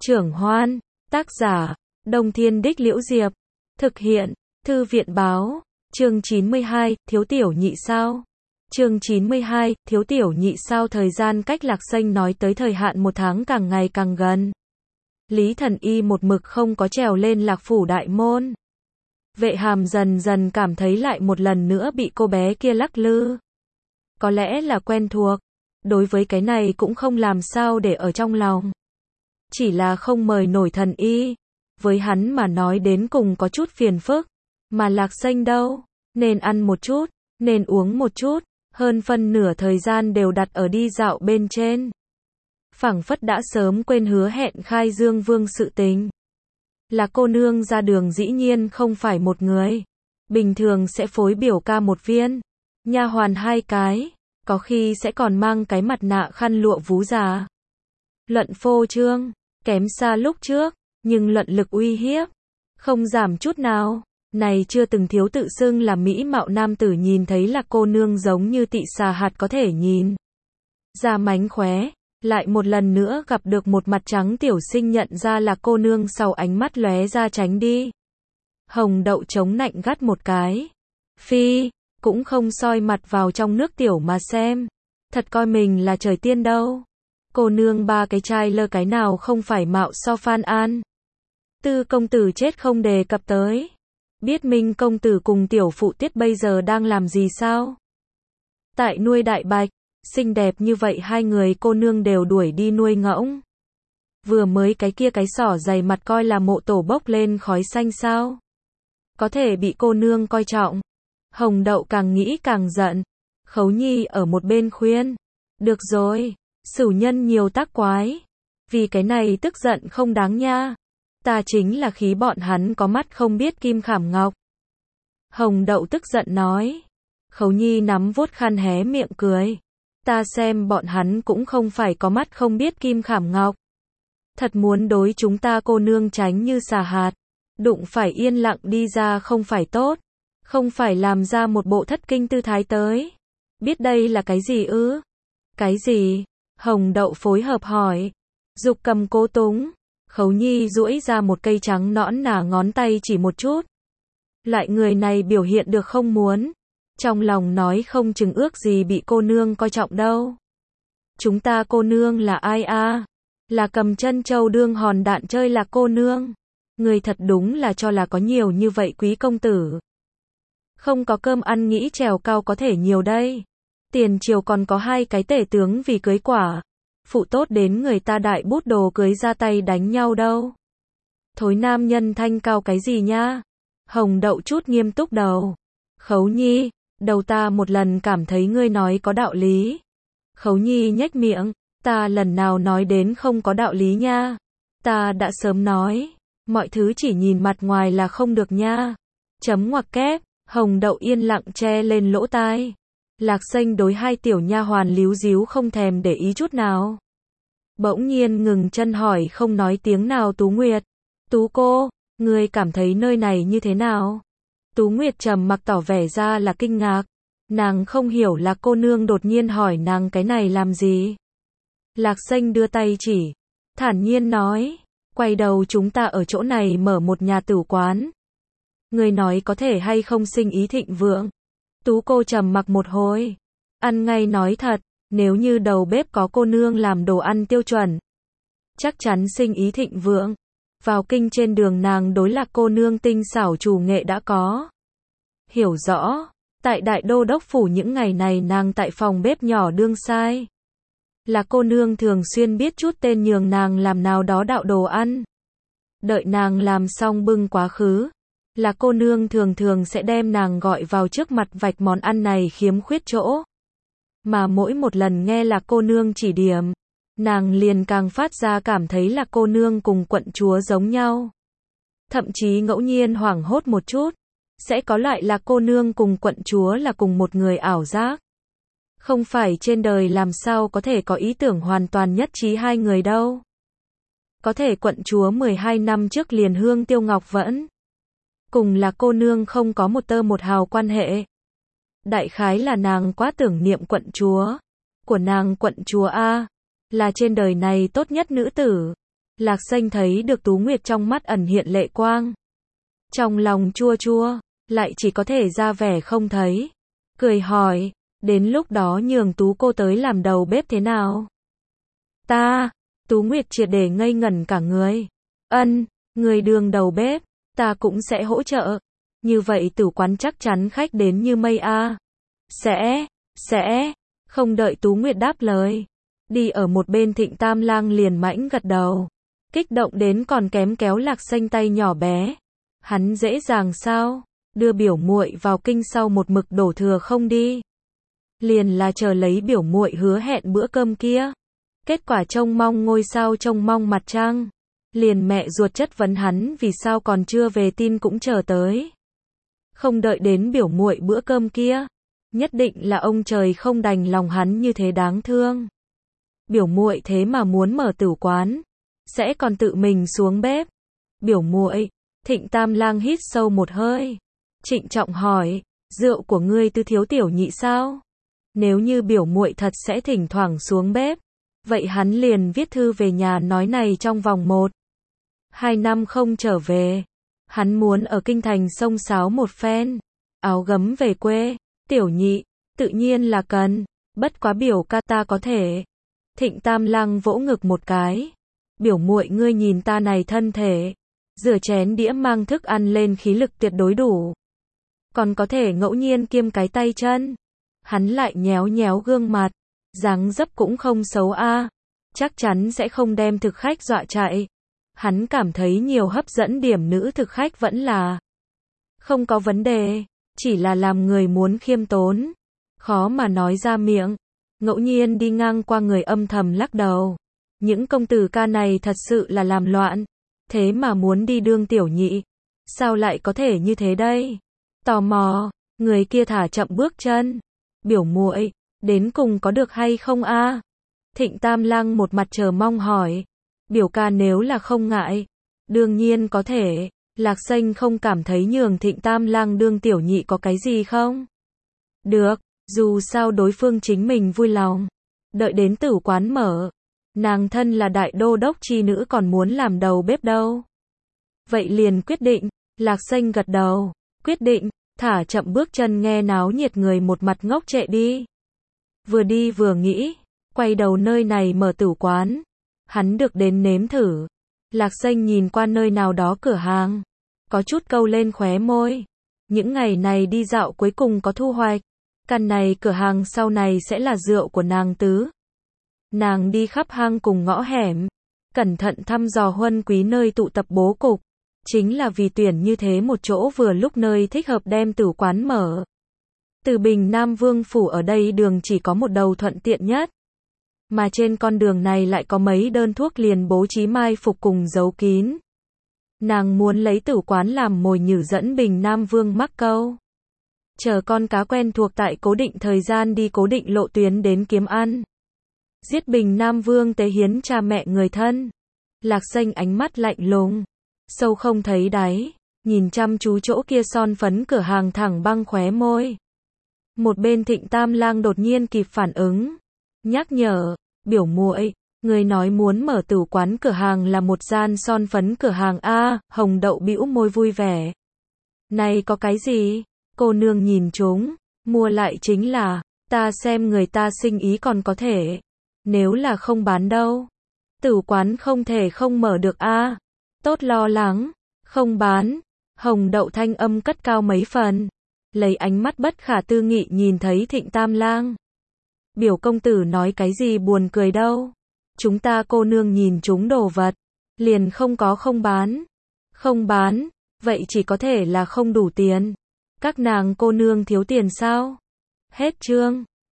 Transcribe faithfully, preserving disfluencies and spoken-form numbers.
Trưởng Hoan, tác giả, Đông Thiên Đích Liễu Diệp, thực hiện, Thư viện Báo, chương chín mươi hai, Thiếu Tiểu Nhị sao? Chương chín mươi hai, Thiếu Tiểu Nhị sao? Thời gian cách Lạc Xanh nói tới thời hạn một tháng càng ngày càng gần. Lý Thần Y một mực không có trèo lên Lạc Phủ đại môn. Vệ Hàm dần dần cảm thấy lại một lần nữa bị cô bé kia lắc lư. Có lẽ là quen thuộc, đối với cái này cũng không làm sao để ở trong lòng. Chỉ là không mời nổi Thần Y, với hắn mà nói đến cùng có chút phiền phức, mà Lạc Xanh đâu, nên ăn một chút, nên uống một chút, hơn phân nửa thời gian đều đặt ở đi dạo bên trên. Phảng phất đã sớm quên hứa hẹn khai Dương Vương sự tình. Là cô nương ra đường dĩ nhiên không phải một người, bình thường sẽ phối biểu ca một viên, nha hoàn hai cái, có khi sẽ còn mang cái mặt nạ khăn lụa vú già. Luận phô trương, kém xa lúc trước, nhưng luận lực uy hiếp, không giảm chút nào. Này chưa từng thiếu tự xưng là mỹ mạo nam tử nhìn thấy là cô nương giống như tị xà hạt có thể nhìn ra mánh khóe, lại một lần nữa gặp được một mặt trắng tiểu sinh nhận ra là cô nương sau ánh mắt lóe ra tránh đi. Hồng Đậu chống nạnh gắt một cái. Phi, cũng không soi mặt vào trong nước tiểu mà xem. Thật coi mình là trời tiên đâu. Cô nương ba cái trai lơ cái nào không phải mạo so Phan An. Tư công tử chết không đề cập tới. Biết Minh công tử cùng tiểu phụ tiết bây giờ đang làm gì sao? Tại nuôi đại bạch, xinh đẹp như vậy hai người cô nương đều đuổi đi nuôi ngỗng. Vừa mới cái kia cái sỏ dày mặt coi là mộ tổ bốc lên khói xanh sao? Có thể bị cô nương coi trọng. Hồng Đậu càng nghĩ càng giận. Khấu Nhi ở một bên khuyên. Được rồi, sửu nhân nhiều tác quái. Vì cái này tức giận không đáng nha. Ta chính là khí bọn hắn có mắt không biết kim khảm ngọc. Hồng Đậu tức giận nói. Khấu Nhi nắm vuốt khăn hé miệng cười. Ta xem bọn hắn cũng không phải có mắt không biết kim khảm ngọc. Thật muốn đối chúng ta cô nương tránh như xà hạt. Đụng phải yên lặng đi ra không phải tốt. Không phải làm ra một bộ thất kinh tư thái tới. Biết đây là cái gì ư? Cái gì? Hồng Đậu phối hợp hỏi. Dục cầm cố túng. Khấu Nhi duỗi ra một cây trắng nõn nà ngón tay chỉ một chút. Lại người này biểu hiện được không muốn. Trong lòng nói không chừng ước gì bị cô nương coi trọng đâu. Chúng ta cô nương là ai a? À? Là cầm chân châu đương hòn đạn chơi là cô nương. Người thật đúng là cho là có nhiều như vậy quý công tử. Không có cơm ăn nghĩ trèo cao có thể nhiều đây. Tiền triều còn có hai cái tể tướng vì cưới quả. Phụ tốt đến người ta đại bút đồ cưới ra tay đánh nhau đâu. Thối nam nhân thanh cao cái gì nha? Hồng Đậu chút nghiêm túc đầu. Khấu Nhi, đầu ta một lần cảm thấy ngươi nói có đạo lý. Khấu Nhi nhếch miệng, ta lần nào nói đến không có đạo lý nha. Ta đã sớm nói, mọi thứ chỉ nhìn mặt ngoài là không được nha. Chấm ngoặc kép, Hồng Đậu yên lặng che lên lỗ tai. Lạc Xanh đối hai tiểu nha hoàn líu díu không thèm để ý chút nào. Bỗng nhiên ngừng chân hỏi không nói tiếng nào Tú Nguyệt. Tú cô, ngươi cảm thấy nơi này như thế nào? Tú Nguyệt trầm mặc tỏ vẻ ra là kinh ngạc. Nàng không hiểu là cô nương đột nhiên hỏi nàng cái này làm gì. Lạc Xanh đưa tay chỉ. Thản nhiên nói. Quay đầu chúng ta ở chỗ này mở một nhà tử quán. Ngươi nói có thể hay không sinh ý thịnh vượng. Tú cô trầm mặc một hồi. Ăn ngay nói thật, nếu như đầu bếp có cô nương làm đồ ăn tiêu chuẩn. Chắc chắn sinh ý thịnh vượng. Vào kinh trên đường nàng đối Lạc cô nương tinh xảo chủ nghệ đã có. Hiểu rõ, tại đại đô đốc phủ những ngày này nàng tại phòng bếp nhỏ đương sai. Là cô nương thường xuyên biết chút tên nhường nàng làm nào đó đạo đồ ăn. Đợi nàng làm xong bưng quá khứ. Là cô nương thường thường sẽ đem nàng gọi vào trước mặt vạch món ăn này khiếm khuyết chỗ. Mà mỗi một lần nghe là cô nương chỉ điểm, nàng liền càng phát ra cảm thấy là cô nương cùng quận chúa giống nhau. Thậm chí ngẫu nhiên hoảng hốt một chút, sẽ có lại là cô nương cùng quận chúa là cùng một người ảo giác. Không phải trên đời làm sao có thể có ý tưởng hoàn toàn nhất trí hai người đâu. Có thể quận chúa mười hai năm trước liền hương tiêu ngọc vẫn. Cùng là cô nương không có một tơ một hào quan hệ. Đại khái là nàng quá tưởng niệm quận chúa. Của nàng quận chúa A. Là trên đời này tốt nhất nữ tử. Lạc Xanh thấy được Tú Nguyệt trong mắt ẩn hiện lệ quang. Trong lòng chua chua, lại chỉ có thể ra vẻ không thấy. Cười hỏi, đến lúc đó nhường Tú cô tới làm đầu bếp thế nào? Ta, Tú Nguyệt triệt để ngây ngẩn cả người. Ân, người đường đầu bếp, ta cũng sẽ hỗ trợ. Như vậy tử quán chắc chắn khách đến như mây a. Sẽ, sẽ, không đợi Tú Nguyệt đáp lời. Đi ở một bên Thịnh Tam Lang liền mãnh gật đầu. Kích động đến còn kém kéo Lạc Xanh tay nhỏ bé. Hắn dễ dàng sao? Đưa biểu muội vào kinh sau một mực đổ thừa không đi. Liền là chờ lấy biểu muội hứa hẹn bữa cơm kia. Kết quả trông mong ngôi sao trông mong mặt trăng. Liền mẹ ruột chất vấn hắn vì sao còn chưa về tin cũng chờ tới. Không đợi đến biểu muội bữa cơm kia. Nhất định là ông trời không đành lòng hắn như thế đáng thương. Biểu muội thế mà muốn mở tử quán. Sẽ còn tự mình xuống bếp. Biểu muội, Thịnh Tam Lang hít sâu một hơi. Trịnh trọng hỏi, rượu của ngươi Tư thiếu tiểu nhị sao? Nếu như biểu muội thật sẽ thỉnh thoảng xuống bếp. Vậy hắn liền viết thư về nhà nói này trong vòng một, hai năm không trở về. Hắn muốn ở kinh thành xông xáo một phen. Áo gấm về quê, tiểu nhị, tự nhiên là cần. Bất quá biểu ca ta có thể. Thịnh Tam Lang vỗ ngực một cái. Biểu muội ngươi nhìn ta này thân thể. Rửa chén đĩa mang thức ăn lên khí lực tuyệt đối đủ. Còn có thể ngẫu nhiên kiêm cái tay chân. Hắn lại nhéo nhéo gương mặt. Dáng dấp cũng không xấu a. Chắc chắn sẽ không đem thực khách dọa chạy. Hắn cảm thấy nhiều hấp dẫn điểm nữ thực khách vẫn là không có vấn đề. Chỉ là làm người muốn khiêm tốn. Khó mà nói ra miệng. Ngẫu nhiên đi ngang qua người âm thầm lắc đầu. Những công tử ca này thật sự là làm loạn. Thế mà muốn đi đương tiểu nhị. Sao lại có thể như thế đây? Tò mò, người kia thả chậm bước chân. Biểu muội, đến cùng có được hay không a? Thịnh Tam Lang một mặt chờ mong hỏi. Biểu ca nếu là không ngại. Đương nhiên có thể. Lạc Xanh không cảm thấy nhường Thịnh Tam Lang đương tiểu nhị có cái gì không? Được, dù sao đối phương chính mình vui lòng. Đợi đến tử quán mở. Nàng thân là đại đô đốc chi nữ còn muốn làm đầu bếp đâu. Vậy liền quyết định. Lạc Xanh gật đầu. Quyết định, thả chậm bước chân nghe náo nhiệt người một mặt ngốc trệ đi. Vừa đi vừa nghĩ. Quay đầu nơi này mở tử quán. Hắn được đến nếm thử. Lạc Xanh nhìn qua nơi nào đó cửa hàng. Có chút câu lên khóe môi. Những ngày này đi dạo cuối cùng có thu hoạch. Căn này cửa hàng sau này sẽ là rượu của nàng tứ. Nàng đi khắp hang cùng ngõ hẻm. Cẩn thận thăm dò huân quý nơi tụ tập bố cục. Chính là vì tuyển như thế một chỗ vừa lúc nơi thích hợp đem tử quán mở. Từ Bình Nam Vương Phủ ở đây đường chỉ có một đầu thuận tiện nhất. Mà trên con đường này lại có mấy đơn thuốc liền bố trí mai phục cùng giấu kín. Nàng muốn lấy tử quán làm mồi nhử dẫn Bình Nam Vương mắc câu. Chờ con cá quen thuộc tại cố định thời gian đi cố định lộ tuyến đến kiếm ăn. Giết Bình Nam Vương tế hiến cha mẹ người thân. Lạc Xanh ánh mắt lạnh lùng. Sâu không thấy đáy. Nhìn chăm chú chỗ kia son phấn cửa hàng thẳng băng khóe môi. Một bên Thịnh Tam Lang đột nhiên kịp phản ứng. Nhắc nhở, biểu muội, người nói muốn mở tử quán cửa hàng là một gian son phấn cửa hàng a. Hồng Đậu bĩu môi vui vẻ. Này có cái gì? Cô nương nhìn chúng, mua lại chính là, ta xem người ta sinh ý còn có thể. Nếu là không bán đâu, tử quán không thể không mở được a. Tốt lo lắng, không bán. Hồng Đậu thanh âm cất cao mấy phần, lấy ánh mắt bất khả tư nghị nhìn thấy Thịnh Tam Lang. Biểu công tử nói cái gì buồn cười đâu. Chúng ta cô nương nhìn chúng đồ vật, liền không có không bán. Không bán, vậy chỉ có thể là không đủ tiền. Các nàng cô nương thiếu tiền sao? Hết chương.